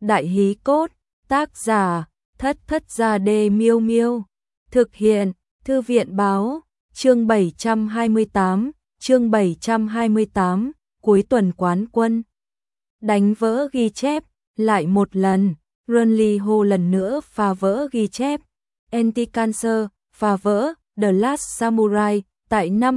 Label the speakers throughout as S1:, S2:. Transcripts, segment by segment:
S1: Đại hí cốt, tác giả, Thất Thất Gia Đê Miêu Miêu. Thực hiện, Thư viện báo, chương 728, cuối tuần quán quân. Đánh vỡ ghi chép, lại một lần, Runli Ho lần nữa phá vỡ ghi chép. Anti-Cancer, phá vỡ, The Last Samurai, tại năm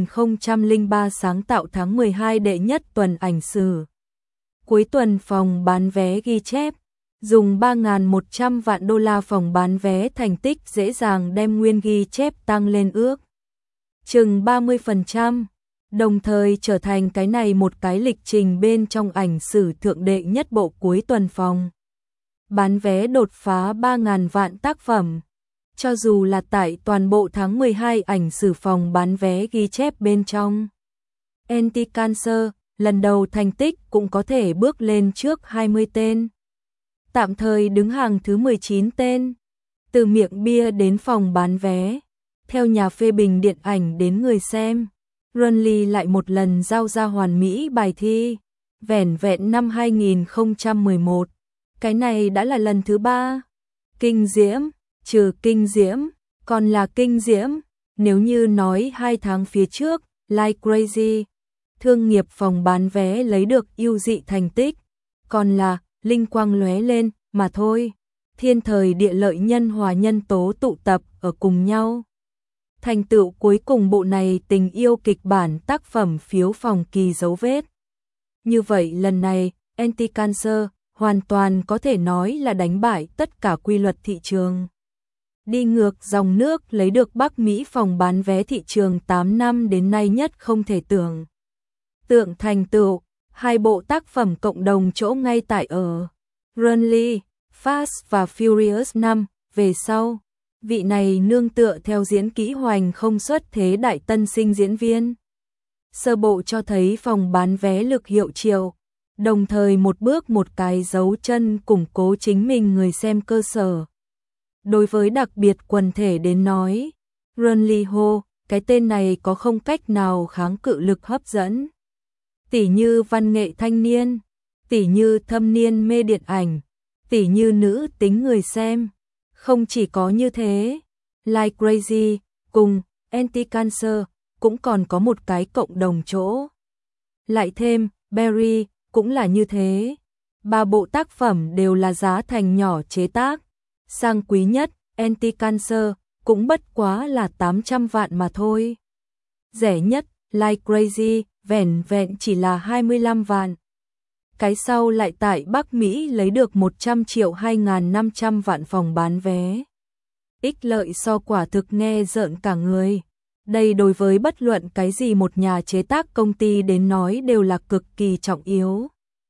S1: 2003 sáng tạo tháng 12 đệ nhất tuần ảnh sử. Cuối tuần phòng bán vé ghi chép, dùng 3.100 vạn đô la phòng bán vé thành tích dễ dàng đem nguyên ghi chép tăng lên ước chừng 30%, đồng thời trở thành cái này một cái lịch trình bên trong ảnh sử thượng đệ nhất bộ cuối tuần phòng. Bán vé đột phá 3.000 vạn tác phẩm. Cho dù là tại toàn bộ tháng 12 ảnh sử phòng bán vé ghi chép bên trong. Anti-Cancer, lần đầu thành tích cũng có thể bước lên trước 20 tên. Tạm thời đứng hàng thứ 19 tên. Từ miệng bia đến phòng bán vé. Theo nhà phê bình điện ảnh đến người xem. Runli lại một lần giao ra hoàn mỹ bài thi. Vẻn vẹn năm 2011. Cái này đã là lần thứ 3. Kinh diễm, trừ kinh diễm, còn là kinh diễm. Nếu như nói 2 tháng phía trước, Like Crazy, thương nghiệp phòng bán vé lấy được ưu dị thành tích, còn là linh quang lóe lên mà thôi. Thiên thời địa lợi nhân hòa nhân tố tụ tập ở cùng nhau. Thành tựu cuối cùng bộ này tình yêu kịch bản tác phẩm phiếu phòng kỳ dấu vết. Như vậy lần này, Anti-Cancer hoàn toàn có thể nói là đánh bại tất cả quy luật thị trường. Đi ngược dòng nước lấy được Bắc Mỹ phòng bán vé thị trường 8 năm đến nay nhất không thể tưởng tượng thành tựu. 2 bộ tác phẩm cộng đồng chỗ ngay tại ở Runli, Fast và Furious 5 về sau. Vị này nương tựa theo diễn kỹ hoành không xuất thế đại tân sinh diễn viên. Sơ bộ cho thấy phòng bán vé lực hiệu triệu, đồng thời một bước một cái dấu chân củng cố chính mình người xem cơ sở. Đối với đặc biệt quần thể đến nói, Runli Ho, cái tên này có không cách nào kháng cự lực hấp dẫn. Tỉ như văn nghệ thanh niên, tỉ như thâm niên mê điện ảnh, tỉ như nữ tính người xem. Không chỉ có như thế, Like Crazy cùng Anti-Cancer cũng còn có một cái cộng đồng chỗ. Lại thêm, Berry cũng là như thế. 3 bộ tác phẩm đều là giá thành nhỏ chế tác. Sang quý nhất, Anti-Cancer cũng bất quá là 800 vạn mà thôi. Rẻ nhất, Like Crazy, vẻn vẹn chỉ là 25 vạn. Cái sau lại tại Bắc Mỹ lấy được 100 triệu 2.500 vạn phòng bán vé. Ích lợi so quả thực nghe rợn cả người. Đây đối với bất luận cái gì một nhà chế tác công ty đến nói đều là cực kỳ trọng yếu.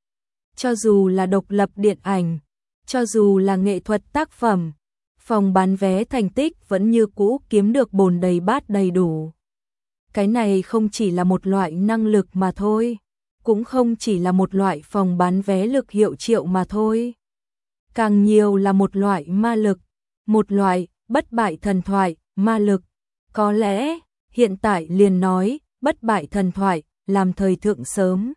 S1: Cho dù là độc lập điện ảnh, cho dù là nghệ thuật tác phẩm, phòng bán vé thành tích vẫn như cũ kiếm được bồn đầy bát đầy đủ. Cái này không chỉ là một loại năng lực mà thôi, cũng không chỉ là một loại phòng bán vé lực hiệu triệu mà thôi. Càng nhiều là một loại ma lực, một loại bất bại thần thoại, ma lực. Có lẽ, hiện tại liền nói, bất bại thần thoại, làm thời thượng sớm.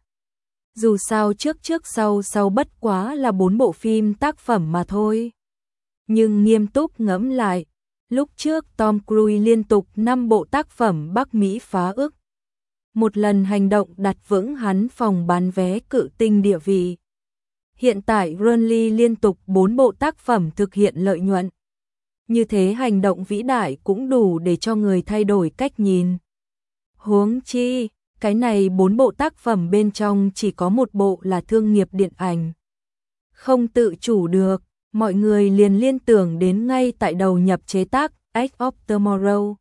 S1: Dù sao trước sau bất quá là 4 bộ phim tác phẩm mà thôi. Nhưng nghiêm túc ngẫm lại, lúc trước Tom Cruise liên tục 5 bộ tác phẩm Bắc Mỹ phá ức. Một lần hành động đặt vững hắn phòng bán vé cự tinh địa vị. Hiện tại Runli liên tục 4 bộ tác phẩm thực hiện lợi nhuận. Như thế hành động vĩ đại cũng đủ để cho người thay đổi cách nhìn. Huống chi, cái này 4 bộ tác phẩm bên trong chỉ có một bộ là thương nghiệp điện ảnh. Không tự chủ được, mọi người liền liên tưởng đến ngay tại đầu nhập chế tác Edge of Tomorrow.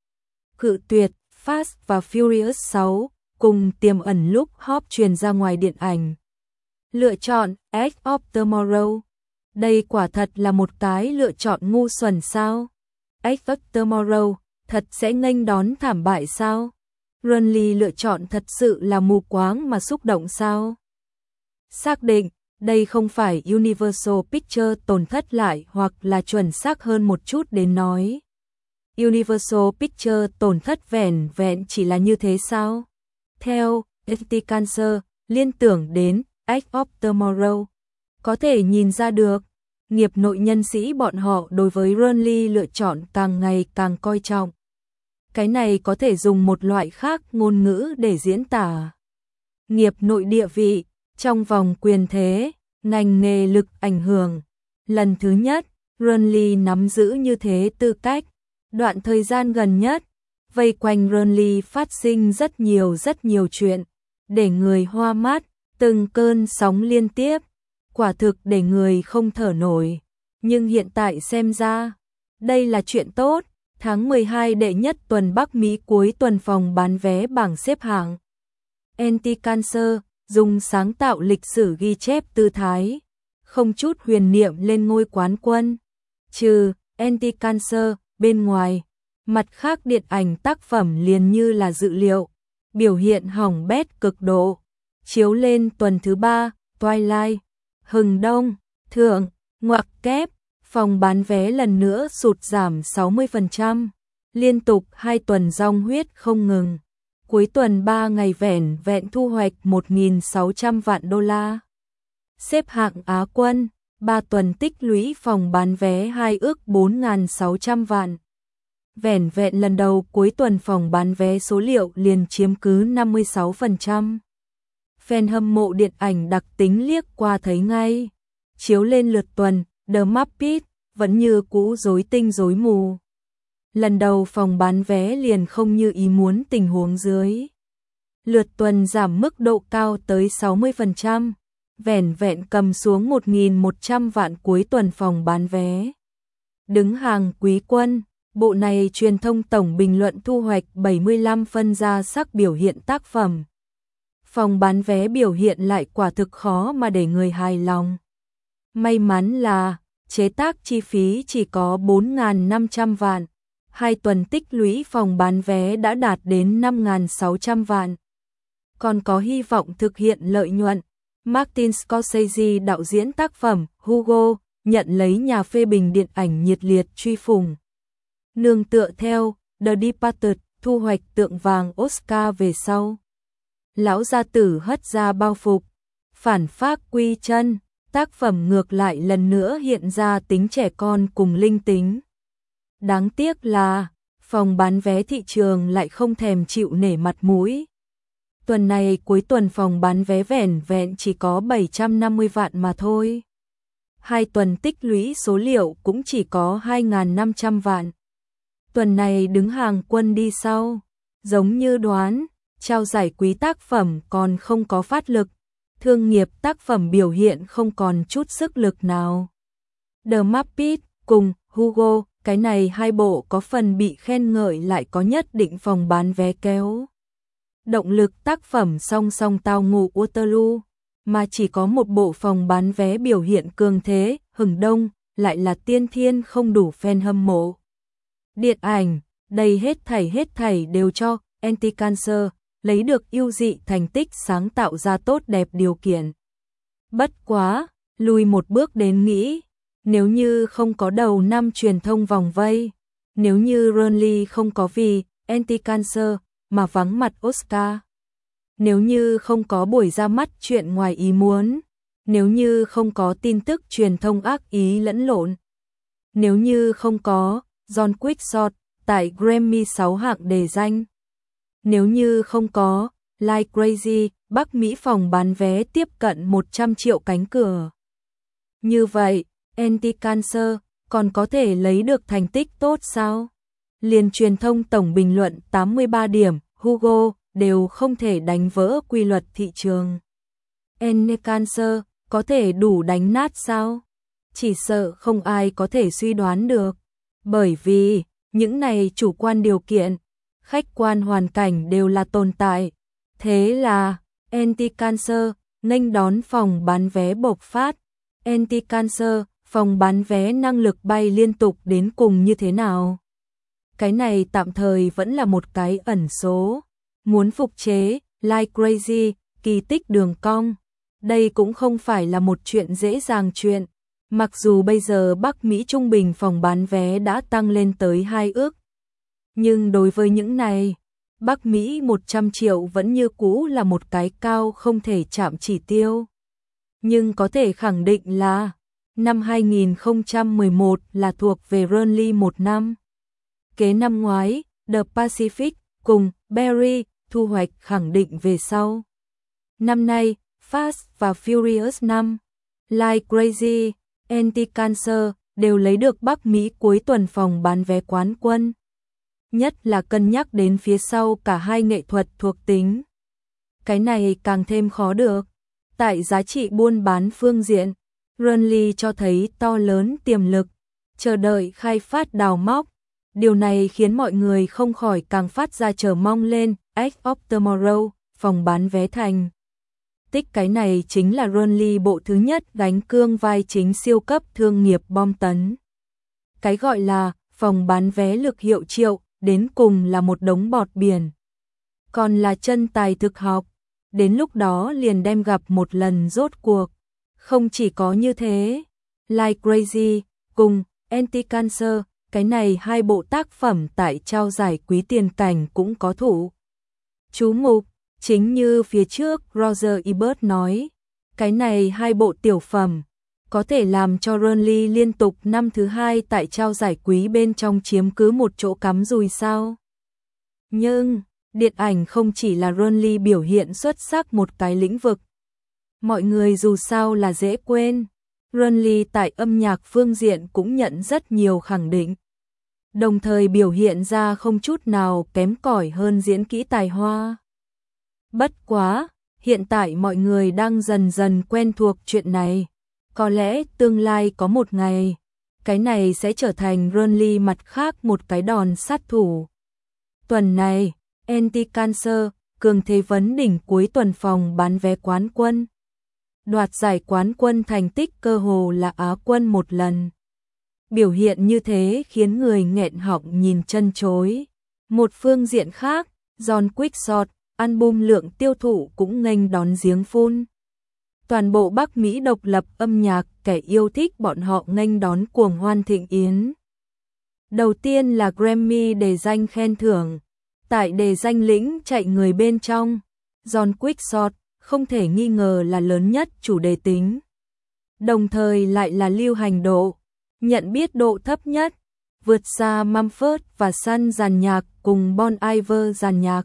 S1: Cự tuyệt, Fast và Furious 6 cùng tiềm ẩn lúc Hop truyền ra ngoài điện ảnh. Lựa chọn Edge of Tomorrow. Đây quả thật là một cái lựa chọn ngu xuẩn sao? Edge of Tomorrow thật sẽ nghênh đón thảm bại sao? Runli lựa chọn thật sự là mù quáng mà xúc động sao? Xác định, đây không phải Universal Pictures tổn thất lại hoặc là chuẩn xác hơn một chút đến nói. Universal Pictures tổn thất vẻn vẹn chỉ là như thế sao? Theo Anti-Cancer, liên tưởng đến Edge of Tomorrow, Có thể nhìn ra được, nghiệp nội nhân sĩ bọn họ đối với Burnley lựa chọn càng ngày càng coi trọng. Cái này có thể dùng một loại khác ngôn ngữ để diễn tả. Nghiệp nội địa vị, trong vòng quyền thế, ngành nghề lực ảnh hưởng. Lần thứ nhất, Burnley nắm giữ như thế tư cách. Đoạn thời gian gần nhất, vây quanh Burnley phát sinh rất nhiều chuyện, để người hoa mắt, từng cơn sóng liên tiếp, quả thực để người không thở nổi. Nhưng hiện tại xem ra, đây là chuyện tốt. Tháng 12 đệ nhất tuần Bắc Mỹ cuối tuần phòng bán vé bảng xếp hạng. Anti-Cancer dùng sáng tạo lịch sử ghi chép tư thái, không chút huyền niệm lên ngôi quán quân. Trừ Anti-Cancer bên ngoài, mặt khác điện ảnh tác phẩm liền như là dự liệu, biểu hiện hỏng bét cực độ. Chiếu lên tuần thứ 3, Twilight, Hừng Đông, Thượng, ngoặc kép, phòng bán vé lần nữa sụt giảm 60%, liên tục 2 tuần rong huyết không ngừng. Cuối tuần 3 ngày vẻn vẹn thu hoạch 1.600 vạn đô la. Xếp hạng Á quân, 3 tuần tích lũy phòng bán vé 2 ước 4.600 vạn. Vẻn vẹn lần đầu cuối tuần phòng bán vé số liệu liền chiếm cứ 56%. Fan hâm mộ điện ảnh đặc tính liếc qua thấy ngay. Chiếu lên lượt tuần, The Muppet vẫn như cũ rối tinh rối mù. Lần đầu phòng bán vé liền không như ý muốn tình huống dưới. Lượt tuần giảm mức độ cao tới 60%, vẻn vẹn cầm xuống 1.100 vạn cuối tuần phòng bán vé. Đứng hàng quý quân, bộ này truyền thông tổng bình luận thu hoạch 75 phân ra sắc biểu hiện tác phẩm. Phòng bán vé biểu hiện lại quả thực khó mà để người hài lòng. May mắn là chế tác chi phí chỉ có 4.500 vạn, 2 tuần tích lũy phòng bán vé đã đạt đến 5.600 vạn. Còn có hy vọng thực hiện lợi nhuận. Martin Scorsese đạo diễn tác phẩm Hugo nhận lấy nhà phê bình điện ảnh nhiệt liệt truy phủng. Nương tựa theo The Departed thu hoạch tượng vàng Oscar về sau. Lão gia tử hất ra bao phục, phản phác quy chân, tác phẩm ngược lại lần nữa hiện ra tính trẻ con cùng linh tính. Đáng tiếc là, phòng bán vé thị trường lại không thèm chịu nể mặt mũi. Tuần này cuối tuần phòng bán vé vẻn vẹn chỉ có 750 vạn mà thôi. 2 tuần tích lũy số liệu cũng chỉ có 2.500 vạn. Tuần này đứng hàng quân đi sau, giống như đoán, trao giải quý tác phẩm còn không có phát lực, thương nghiệp tác phẩm biểu hiện không còn chút sức lực nào. The Muppet cùng Hugo, cái này hai bộ có phần bị khen ngợi lại có nhất định phòng bán vé kéo. Động lực tác phẩm song song tao ngộ Waterloo, mà chỉ có một bộ phòng bán vé biểu hiện cường thế, Hừng Đông, lại là tiên thiên không đủ fan hâm mộ. Điện ảnh, đây hết thảy đều cho Anti-Cancer lấy được ưu dị thành tích sáng tạo ra tốt đẹp điều kiện. Bất quá, lùi một bước đến nghĩ, nếu như không có đầu năm truyền thông vòng vây, nếu như Burnley không có vì Anti-Cancer mà vắng mặt Oscar, nếu như không có buổi ra mắt chuyện ngoài ý muốn, nếu như không có tin tức truyền thông ác ý lẫn lộn, nếu như không có John Quickshot tại Grammy 6 hạng đề danh, nếu như không có Like Crazy, Bắc Mỹ phòng bán vé tiếp cận 100 triệu cánh cửa. Như vậy, Anti-Cancer còn có thể lấy được thành tích tốt sao? Liền truyền thông tổng bình luận 83 điểm, Hugo đều không thể đánh vỡ quy luật thị trường. Anti-Cancer có thể đủ đánh nát sao? Chỉ sợ không ai có thể suy đoán được. Bởi vì, những này chủ quan điều kiện, khách quan hoàn cảnh đều là tồn tại. Thế là, Anti-Cancer nghênh đón phòng bán vé bộc phát. Anti-Cancer, phòng bán vé năng lực bay liên tục đến cùng như thế nào? Cái này tạm thời vẫn là một cái ẩn số. Muốn phục chế, Like Crazy, kỳ tích đường cong. Đây cũng không phải là một chuyện dễ dàng chuyện. Mặc dù bây giờ Bắc Mỹ trung bình phòng bán vé đã tăng lên tới 2 ước. Nhưng đối với những này, Bắc Mỹ 100 triệu vẫn như cũ là một cái cao không thể chạm chỉ tiêu. nhưng có thể khẳng định là năm 2011 là thuộc về Burnley một năm. Kế năm ngoái, The Pacific cùng Barry thu hoạch khẳng định về sau. Năm nay, Fast và Furious 5, Like Crazy, Anti-Cancer đều lấy được Bắc Mỹ cuối tuần phòng bán vé quán quân. Nhất là cân nhắc đến phía sau cả hai nghệ thuật thuộc tính. Cái này càng thêm khó được. Tại giá trị buôn bán phương diện, Burnley cho thấy to lớn tiềm lực, chờ đợi khai phát đào móc. Điều này khiến mọi người không khỏi càng phát ra chờ mong lên Edge of Tomorrow, phòng bán vé thành. Tích cái này chính là Burnley bộ thứ nhất gánh cương vai chính siêu cấp thương nghiệp bom tấn. Cái gọi là phòng bán vé lực hiệu triệu, đến cùng là một đống bọt biển. Còn là chân tài thực học, đến lúc đó liền đem gặp một lần rốt cuộc. Không chỉ có như thế, Like Crazy cùng Anti-Cancer, cái này hai bộ tác phẩm tại trao giải quý tiền cảnh cũng có thủ chú mục. Chính như phía trước Roger Ebert nói, cái này hai bộ tiểu phẩm có thể làm cho Burnley liên tục năm thứ hai tại trao giải quý bên trong chiếm cứ một chỗ cắm rùi sao. Nhưng, điện ảnh không chỉ là Burnley biểu hiện xuất sắc một cái lĩnh vực. Mọi người dù sao là dễ quên, Burnley tại âm nhạc phương diện cũng nhận rất nhiều khẳng định. Đồng thời biểu hiện ra không chút nào kém cỏi hơn diễn kỹ tài hoa. Bất quá, hiện tại mọi người đang dần dần quen thuộc chuyện này. Có lẽ tương lai có một ngày, cái này sẽ trở thành Burnley mặt khác một cái đòn sát thủ. Tuần này, Anti-Cancer, cường thế vấn đỉnh cuối tuần phòng bán vé quán quân. Đoạt giải quán quân thành tích cơ hồ là Á quân một lần. Biểu hiện như thế khiến người nghẹn họng nhìn chân chối. Một phương diện khác, John Quickshot, album lượng tiêu thụ cũng nghênh đón giếng phun. Toàn bộ Bắc Mỹ độc lập âm nhạc, kẻ yêu thích bọn họ nghênh đón cuồng hoan thịnh yến. Đầu tiên là Grammy đề danh khen thưởng. Tại đề danh lĩnh chạy người bên trong, John Quickshot không thể nghi ngờ là lớn nhất chủ đề tính. Đồng thời lại là lưu hành độ, nhận biết độ thấp nhất, vượt xa Mumford và Son dàn nhạc cùng Bon Iver dàn nhạc.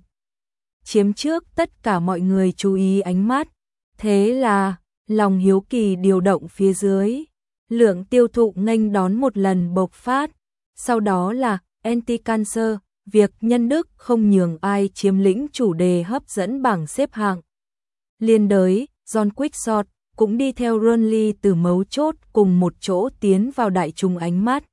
S1: Chiếm trước tất cả mọi người chú ý ánh mắt. Thế là, lòng hiếu kỳ điều động phía dưới. Lượng tiêu thụ nghênh đón một lần bộc phát. Sau đó là Anti-Cancer, việc nhân đức không nhường ai chiếm lĩnh chủ đề hấp dẫn bảng xếp hạng. Liên đới, John Quickshot cũng đi theo Burnley từ mấu chốt cùng một chỗ tiến vào đại chúng ánh mắt.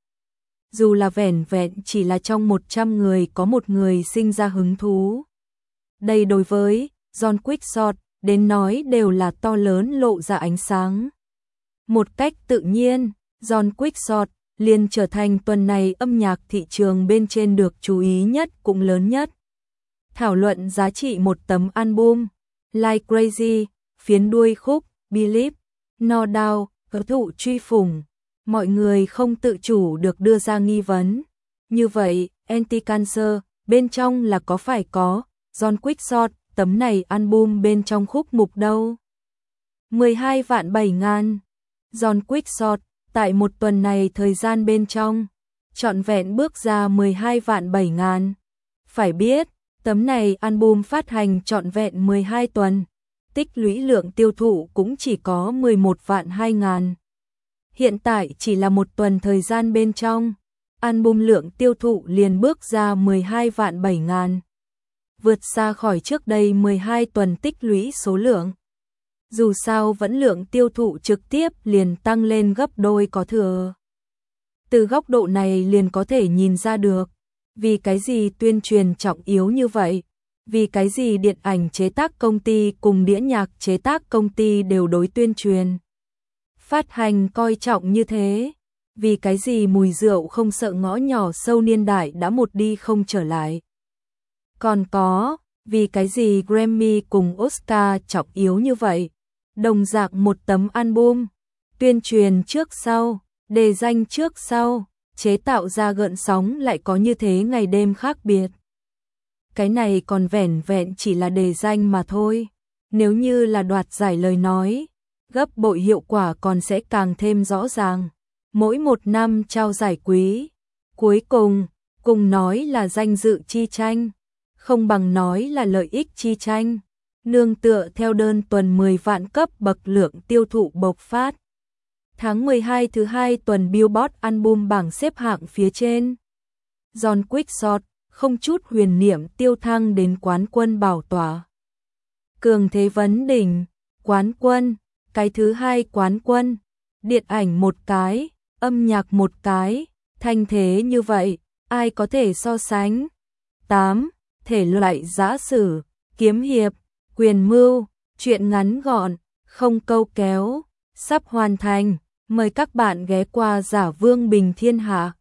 S1: Dù là vẻn vẹn chỉ là trong 100 người có một người sinh ra hứng thú. Đây đối với John Quickshot đến nói đều là to lớn lộ ra ánh sáng. Một cách tự nhiên, John Quickshot liền trở thành tuần này âm nhạc thị trường bên trên được chú ý nhất cũng lớn nhất. Thảo luận giá trị một tấm album, Like Crazy, phiến đuôi khúc, Believe, No Doubt, hữu thụ truy phủng. Mọi người không tự chủ được đưa ra nghi vấn. Như vậy, Anti-Cancer, bên trong là có phải có John Quickshot, tấm này album bên trong khúc mục đâu? 12 vạn 7 ngàn. John Quickshot, tại một tuần này thời gian bên trong, trọn vẹn bước ra 12 vạn 7 ngàn. Phải biết, tấm này album phát hành trọn vẹn 12 tuần, tích lũy lượng tiêu thụ cũng chỉ có 11 vạn 2 ngàn. Hiện tại chỉ là một tuần thời gian bên trong, album lượng tiêu thụ liền bước ra 12 vạn 7 ngàn. Vượt xa khỏi trước đây 12 tuần tích lũy số lượng. Dù sao vẫn lượng tiêu thụ trực tiếp liền tăng lên gấp đôi có thừa. Từ góc độ này liền có thể nhìn ra được, vì cái gì tuyên truyền trọng yếu như vậy, vì cái gì điện ảnh chế tác công ty cùng đĩa nhạc chế tác công ty đều đối tuyên truyền. Phát hành coi trọng như thế, vì cái gì mùi rượu không sợ ngõ nhỏ sâu niên đại đã một đi không trở lại. Còn có, vì cái gì Grammy cùng Oscar trọng yếu như vậy, đồng dạng một tấm album, tuyên truyền trước sau, đề danh trước sau, chế tạo ra gợn sóng lại có như thế ngày đêm khác biệt. Cái này còn vẻn vẹn chỉ là đề danh mà thôi, nếu như là đoạt giải lời nói, gấp bội hiệu quả còn sẽ càng thêm rõ ràng. Mỗi một năm trao giải quý, cuối cùng nói là danh dự chi tranh, không bằng nói là lợi ích chi tranh. Nương tựa theo đơn tuần 10 vạn cấp bậc lượng tiêu thụ bộc phát. Tháng 12 thứ 2 tuần Billboard album bảng xếp hạng phía trên. John Quixote không chút huyền niệm tiêu thăng đến quán quân bảo tỏa. Cường thế vấn đỉnh, quán quân, cái thứ 2 quán quân, điện ảnh một cái, âm nhạc một cái, thanh thế như vậy, ai có thể so sánh. 8. Thể loại giã sử, kiếm hiệp, quyền mưu, truyện ngắn gọn, không câu kéo, sắp hoàn thành, mời các bạn ghé qua Giả Vương Bình Thiên Hạ.